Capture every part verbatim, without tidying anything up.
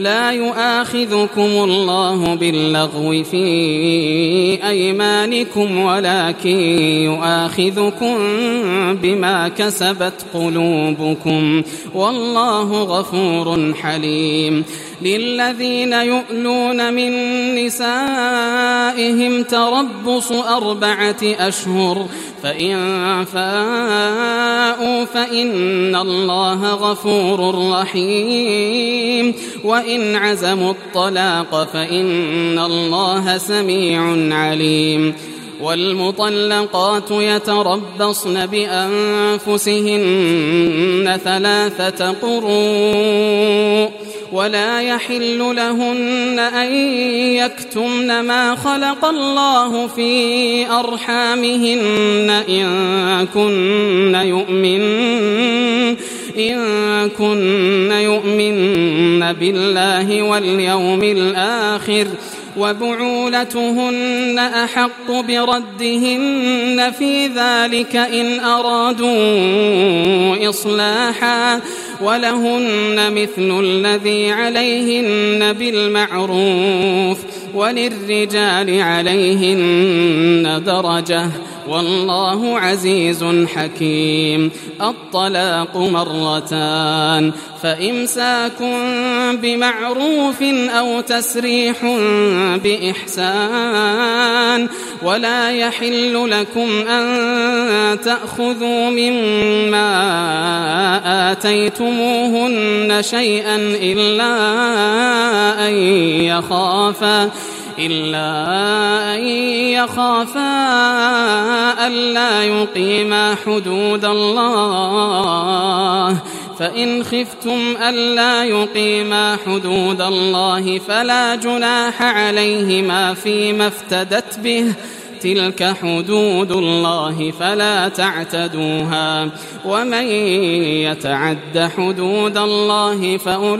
لا يؤاخذكم الله باللغو في أيمانكم ولكن يؤاخذكم بما كسبت قلوبكم والله غفور حليم. للذين يؤلون من نسائهم تربص أربعة أشهر فإن فاءوا فإن الله غفور رحيم وإن عزموا الطلاق فإن الله سميع عليم. والمطلقات يتربصن بأنفسهن ثلاثة قروء ولا يحل لهن أن يكتمن ما خلق الله في أرحامهن إن كن يؤمن إن كن يؤمن بالله واليوم الآخر وبعولتهن أحق بردهن في ذلك إن أرادوا إصلاحا ولهن مثل الذي عليهن بالمعروف وللرجال عليهن درجة والله عزيز حكيم. الطلاق مرتان فإمساك بمعروف أو تسريح بإحسان ولا يحل لكم أن تأخذوا مما آتيتموهن شيئا إلا أن يخافا إلا أن يخافا ألا يقيما حدود الله فإن خفتم ألا يقيما حدود الله فلا جناح عليهما فيما افتدت به تلك حدود الله فلا تعتدوها ومن يتعد حدود الله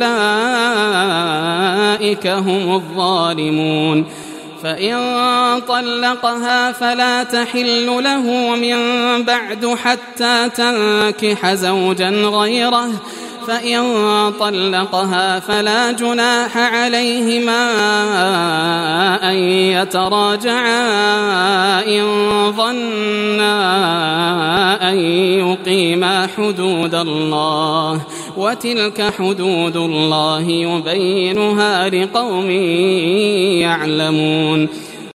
فأولئك هم الظالمون. فإن طلقها فلا تحل له من بعد حتى تنكح زوجا غيره فإن طلقها فلا جناح عليهما أن يتراجعا إن ظنا أن يقيما حدود الله وتلك حدود الله يبينها لقوم يعلمون.